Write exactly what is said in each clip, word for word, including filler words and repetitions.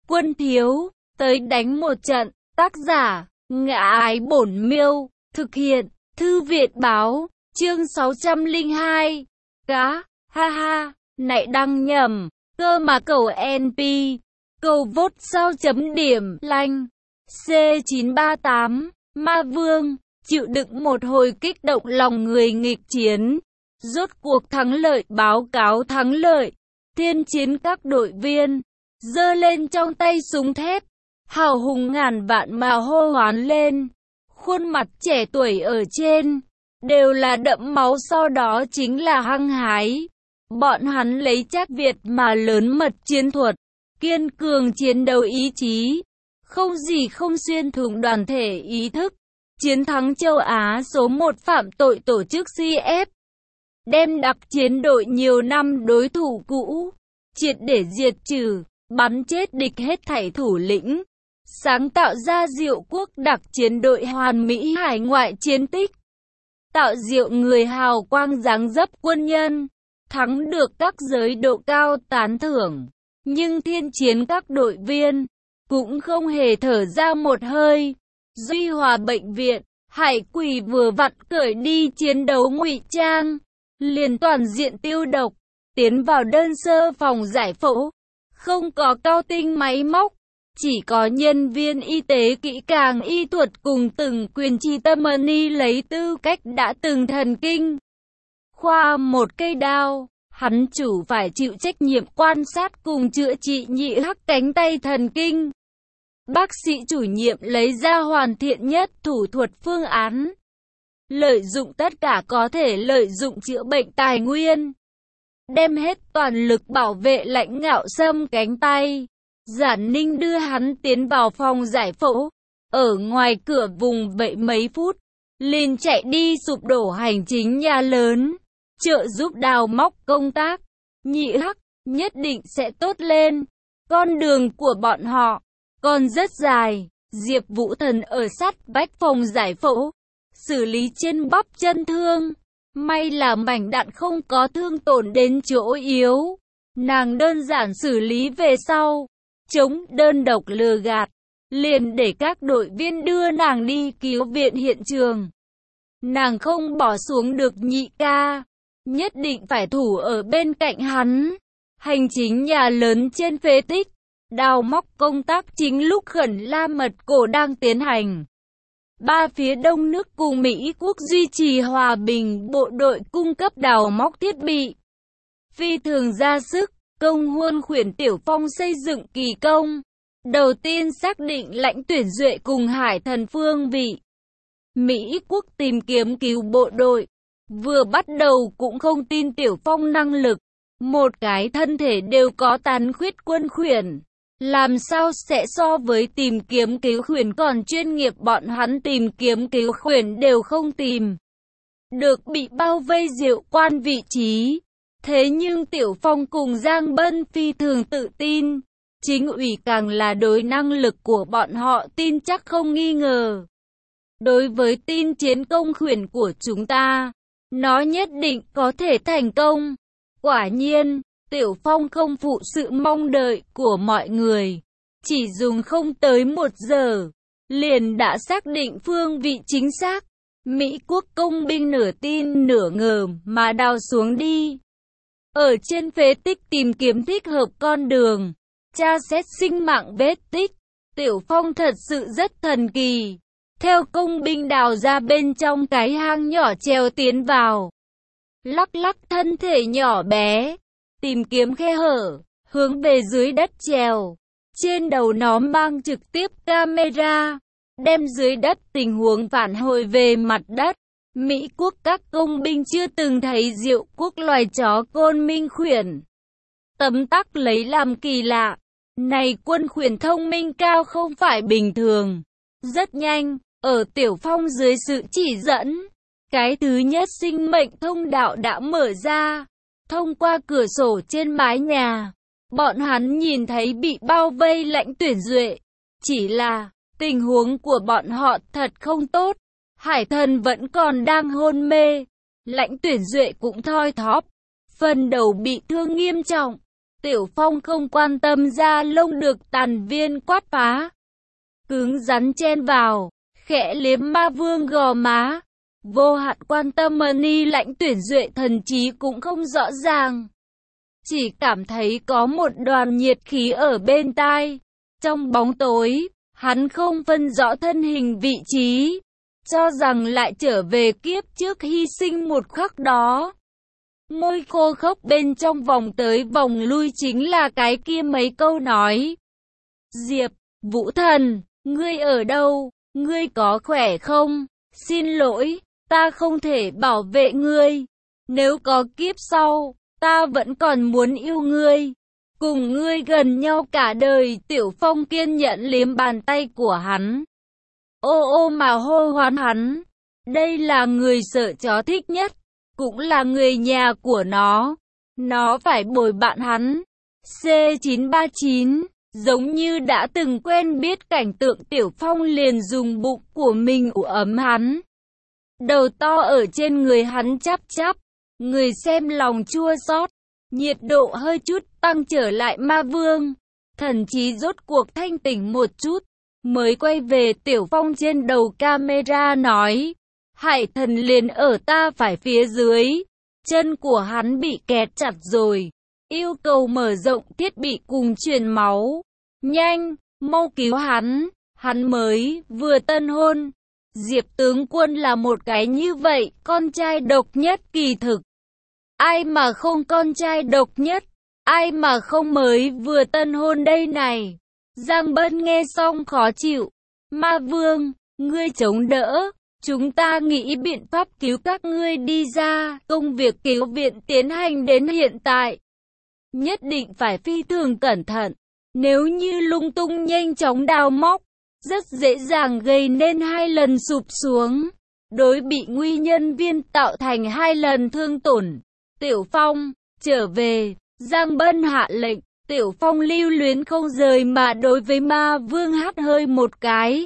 quân thiếu, tới đánh một trận. Tác giả, Ngã Ái Bổn Miêu, thực hiện, Thư viện Báo, chương sáu trăm lẻ hai. Cá, ha ha, nãy đăng nhầm, cơ mà cầu en pê, cầu vote sao chấm điểm, lanh, C chín ba tám, Ma Vương, chịu đựng một hồi kích động lòng người nghịch chiến. Rốt cuộc thắng lợi, báo cáo thắng lợi, thiên chiến các đội viên, giơ lên trong tay súng thép, hào hùng ngàn vạn mà hô hoán lên. Khuôn mặt trẻ tuổi ở trên, đều là đẫm máu, sau đó chính là hăng hái. Bọn hắn lấy chắc Việt mà lớn mật chiến thuật, kiên cường chiến đấu ý chí, không gì không xuyên thủng đoàn thể ý thức, chiến thắng châu Á số một phạm tội tổ chức xê ép, đem đặc chiến đội nhiều năm đối thủ cũ, triệt để diệt trừ, bắn chết địch hết thảy thủ lĩnh, sáng tạo ra Diệu Quốc đặc chiến đội hoàn mỹ hải ngoại chiến tích, tạo diệu người hào quang dáng dấp quân nhân, thắng được các giới độ cao tán thưởng. Nhưng thiên chiến các đội viên cũng không hề thở ra một hơi. Duy Hòa bệnh viện, Hải Quỷ vừa vặn cởi đi chiến đấu ngụy trang, liền toàn diện tiêu độc, tiến vào đơn sơ phòng giải phẫu, không có cao tinh máy móc, chỉ có nhân viên y tế kỹ càng y thuật cùng từng quyền chi tâm ni lấy tư cách đã từng thần kinh khoa một cây đao. Hắn chủ phải chịu trách nhiệm quan sát cùng chữa trị nhị hắc cánh tay thần kinh. Bác sĩ chủ nhiệm lấy ra hoàn thiện nhất thủ thuật phương án, lợi dụng tất cả có thể lợi dụng chữa bệnh tài nguyên, đem hết toàn lực bảo vệ Lãnh Ngạo Sâm cánh tay. Giản Ninh đưa hắn tiến vào phòng giải phẫu, ở ngoài cửa vùng vậy mấy phút, liền chạy đi sụp đổ hành chính nhà lớn, trợ giúp đào móc công tác. Nhị hắc nhất định sẽ tốt lên, con đường của bọn họ còn rất dài. Diệp Vũ Thần ở sát vách phòng giải phẫu, xử lý trên bắp chân thương, may là mảnh đạn không có thương tổn đến chỗ yếu, nàng đơn giản xử lý về sau, chống đơn độc lừa gạt, liền để các đội viên đưa nàng đi cứu viện hiện trường. Nàng không bỏ xuống được nhị ca, nhất định phải thủ ở bên cạnh hắn. Hành chính nhà lớn trên phế tích, đào móc công tác chính lúc khẩn la mật cổ đang tiến hành. Ba phía đông nước cùng Mỹ quốc duy trì hòa bình, bộ đội cung cấp đào móc thiết bị phi thường ra sức. Công huân khuyển Tiểu Phong xây dựng kỳ công, đầu tiên xác định Lãnh Tuyển Duệ cùng Hải Thần phương vị. Mỹ quốc tìm kiếm cứu bộ đội, vừa bắt đầu cũng không tin Tiểu Phong năng lực, một cái thân thể đều có tàn khuyết quân khuyển, làm sao sẽ so với tìm kiếm cứu khuyển còn chuyên nghiệp. Bọn hắn tìm kiếm cứu khuyển đều không tìm được, bị bao vây Diệu Quan vị trí. Thế nhưng Tiểu Phong cùng Giang Bân phi thường tự tin, chính ủy càng là đối năng lực của bọn họ tin chắc không nghi ngờ. Đối với tin chiến công khuyển của chúng ta, nó nhất định có thể thành công. Quả nhiên, Tiểu Phong không phụ sự mong đợi của mọi người, chỉ dùng không tới một giờ, liền đã xác định phương vị chính xác. Mỹ quốc công binh nửa tin nửa ngờ mà đào xuống đi, ở trên phế tích tìm kiếm thích hợp con đường, tra xét sinh mạng vết tích. Tiểu Phong thật sự rất thần kỳ, theo công binh đào ra bên trong cái hang nhỏ treo tiến vào, lắc lắc thân thể nhỏ bé, tìm kiếm khe hở, hướng về dưới đất trèo. Trên đầu nó mang trực tiếp camera, đem dưới đất tình huống phản hồi về mặt đất. Mỹ quốc các công binh chưa từng thấy Diệu Quốc loài chó côn minh khuyển, tấm tắc lấy làm kỳ lạ. Này quân khuyển thông minh cao không phải bình thường. Rất nhanh, ở Tiểu Phong dưới sự chỉ dẫn, cái thứ nhất sinh mệnh thông đạo đã mở ra. Thông qua cửa sổ trên mái nhà, bọn hắn nhìn thấy bị bao vây Lãnh Tuyển Duệ. Chỉ là, tình huống của bọn họ thật không tốt. Hải Thần vẫn còn đang hôn mê, Lãnh Tuyển Duệ cũng thoi thóp, phần đầu bị thương nghiêm trọng. Tiểu Phong không quan tâm da lông được tàn viên quát phá. Cứng rắn chen vào, khẽ liếm ma vương gò má. Vô hạn quan tâm Mani Lãnh Tuyển Duệ thần trí cũng không rõ ràng. Chỉ cảm thấy có một đoàn nhiệt khí ở bên tai. Trong bóng tối, hắn không phân rõ thân hình vị trí, cho rằng lại trở về kiếp trước hy sinh một khắc đó. Môi khô khốc bên trong vòng tới vòng lui chính là cái kia mấy câu nói. Diệp, Vũ Thần, ngươi ở đâu? Ngươi có khỏe không? Xin lỗi, ta không thể bảo vệ ngươi. Nếu có kiếp sau, ta vẫn còn muốn yêu ngươi. Cùng ngươi gần nhau cả đời. Tiểu Phong kiên nhẫn liếm bàn tay của hắn. Ô ô mà hô hoán hắn. Đây là người sợ chó thích nhất, cũng là người nhà của nó. Nó phải bồi bạn hắn. C chín ba chín, giống như đã từng quen biết cảnh tượng, Tiểu Phong liền dùng bụng của mình ủ ấm hắn. Đầu to ở trên người hắn chắp chắp. Người xem lòng chua xót. Nhiệt độ hơi chút tăng trở lại. Ma vương thần trí rốt cuộc thanh tỉnh một chút, mới quay về. Tiểu Phong trên đầu camera nói, Hải Thần liền ở ta phải phía dưới. Chân của hắn bị kẹt chặt rồi, yêu cầu mở rộng thiết bị cùng truyền máu. Nhanh, mau cứu hắn, hắn mới vừa tân hôn. Diệp tướng quân là một cái như vậy, con trai độc nhất. Kỳ thực, ai mà không con trai độc nhất, ai mà không mới vừa tân hôn đây này. Giang Bân nghe xong khó chịu. Ma vương, ngươi chống đỡ, chúng ta nghĩ biện pháp cứu các ngươi đi ra. Công việc cứu viện tiến hành đến hiện tại, nhất định phải phi thường cẩn thận. Nếu như lung tung nhanh chóng đào móc, rất dễ dàng gây nên hai lần sụp xuống, đối bị nguy nhân viên tạo thành hai lần thương tổn. Tiểu Phong, trở về. Giang Bân hạ lệnh. Tiểu Phong lưu luyến không rời mà đối với ma vương hắt hơi một cái.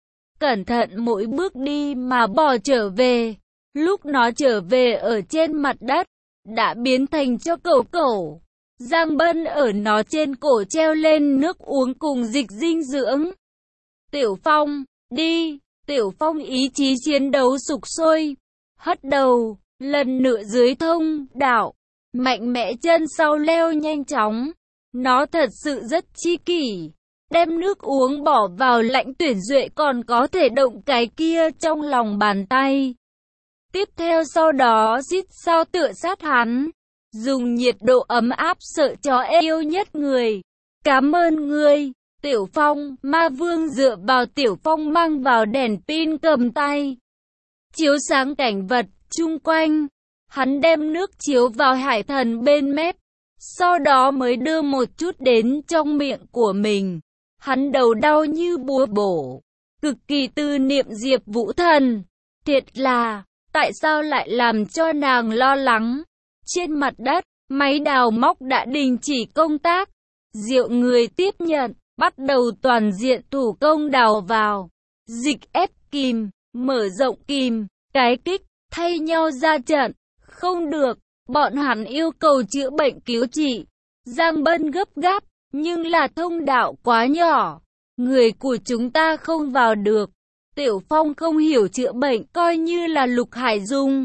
Cẩn thận mỗi bước đi mà bỏ trở về. Lúc nó trở về ở trên mặt đất, đã biến thành cho cẩu cẩu. Giang Bân ở nó trên cổ treo lên nước uống cùng dịch dinh dưỡng. Tiểu Phong, đi. Tiểu Phong ý chí chiến đấu sục sôi, hất đầu, lần nữa dưới thông đạo, mạnh mẽ chân sau leo nhanh chóng. Nó thật sự rất chi kỷ, đem nước uống bỏ vào. Lãnh Tuyển Duệ còn có thể động cái kia trong lòng bàn tay. Tiếp theo sau đó xít sao tựa sát hắn, dùng nhiệt độ ấm áp sợ chó yêu nhất người. Cảm ơn ngươi, Tiểu Phong. Ma vương dựa vào Tiểu Phong mang vào đèn pin cầm tay, chiếu sáng cảnh vật chung quanh. Hắn đem nước chiếu vào Hải Thần bên mép, sau đó mới đưa một chút đến trong miệng của mình. Hắn đầu đau như búa bổ, cực kỳ tư niệm Diệp Vũ Thần. Thiệt là, tại sao lại làm cho nàng lo lắng? Trên mặt đất, máy đào móc đã đình chỉ công tác. Diệu người tiếp nhận, bắt đầu toàn diện thủ công đào vào. Dịch ép kìm, mở rộng kìm, cái kích, thay nhau ra trận. Không được, bọn hắn yêu cầu chữa bệnh cứu trị. Giang Bân gấp gáp, nhưng là thông đạo quá nhỏ, người của chúng ta không vào được. Tiểu Phong không hiểu chữa bệnh, coi như là Lục Hải Dung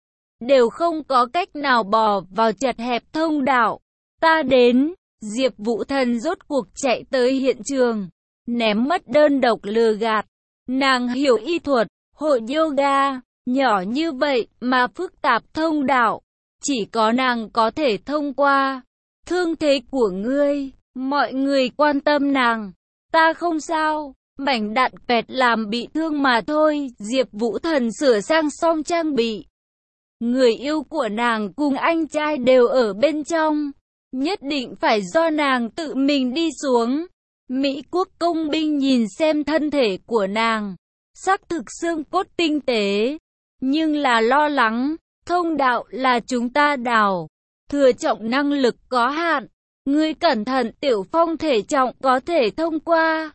đều không có cách nào bò vào chật hẹp thông đạo. Ta đến. Diệp Vũ Thần rốt cuộc chạy tới hiện trường, ném mất đơn độc lừa gạt. Nàng hiểu y thuật, hội yoga, nhỏ như vậy mà phức tạp thông đạo, chỉ có nàng có thể thông qua. Thương thế của ngươi, mọi người quan tâm nàng. Ta không sao, mảnh đạn pẹt làm bị thương mà thôi. Diệp Vũ Thần sửa sang xong trang bị. Người yêu của nàng cùng anh trai đều ở bên trong, nhất định phải do nàng tự mình đi xuống. Mỹ quốc công binh nhìn xem thân thể của nàng, xác thực xương cốt tinh tế, nhưng là lo lắng. Thông đạo là chúng ta đào, thừa trọng năng lực có hạn. Ngươi cẩn thận. Tiểu Phong thể trọng có thể thông qua,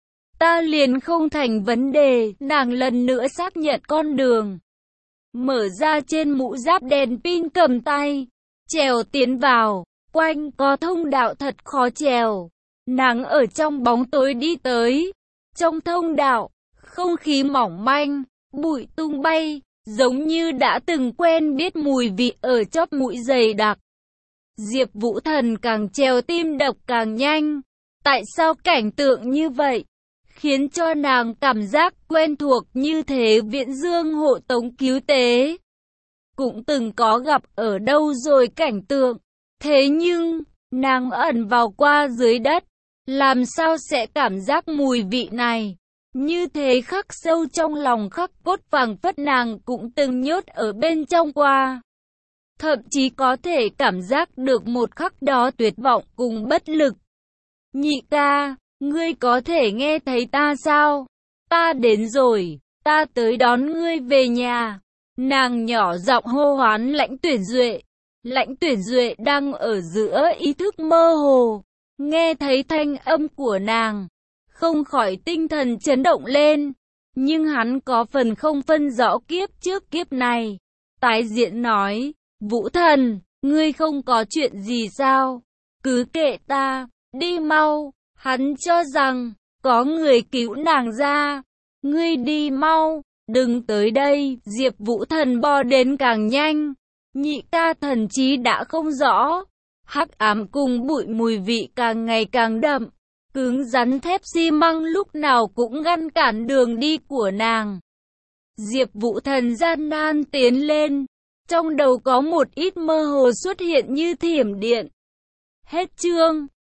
ta liền không thành vấn đề. Nàng lần nữa xác nhận con đường, mở ra trên mũ giáp đèn pin cầm tay, trèo tiến vào. quanh có thông đạo thật khó trèo. Nàng ở trong bóng tối đi tới. Trong thông đạo, không khí mỏng manh, bụi tung bay, giống như đã từng quen biết mùi vị ở chóp mũi dày đặc. Diệp Vũ Thần càng trèo tim đập càng nhanh. Tại sao cảnh tượng như vậy khiến cho nàng cảm giác quen thuộc như thế? Viễn Dương hộ tống cứu tế cũng từng có gặp ở đâu rồi cảnh tượng. Thế nhưng, nàng ẩn vào qua dưới đất, làm sao sẽ cảm giác mùi vị này? Như thế khắc sâu trong lòng khắc cốt phảng phất nàng cũng từng nhốt ở bên trong qua. Thậm chí có thể cảm giác được một khắc đó tuyệt vọng cùng bất lực. Nhị ca, ngươi có thể nghe thấy ta sao? Ta đến rồi, ta tới đón ngươi về nhà. Nàng nhỏ giọng hô hoán Lãnh Tuyển Duệ. Lãnh Tuyển Duệ đang ở giữa ý thức mơ hồ, nghe thấy thanh âm của nàng, không khỏi tinh thần chấn động lên. Nhưng hắn có phần không phân rõ kiếp trước kiếp này. Tái diễn nói, Vũ Thần, ngươi không có chuyện gì sao? Cứ kệ ta, đi mau. Hắn cho rằng, có người cứu nàng ra. Ngươi đi mau, đừng tới đây. Diệp Vũ Thần bò đến càng nhanh. Nhị ca thần trí đã không rõ. Hắc ám cùng bụi mùi vị càng ngày càng đậm. Cứng rắn thép xi măng lúc nào cũng ngăn cản đường đi của nàng. Diệp Vũ Thần gian nan tiến lên. Trong đầu có một ít mơ hồ xuất hiện như thiểm điện. Hết chương.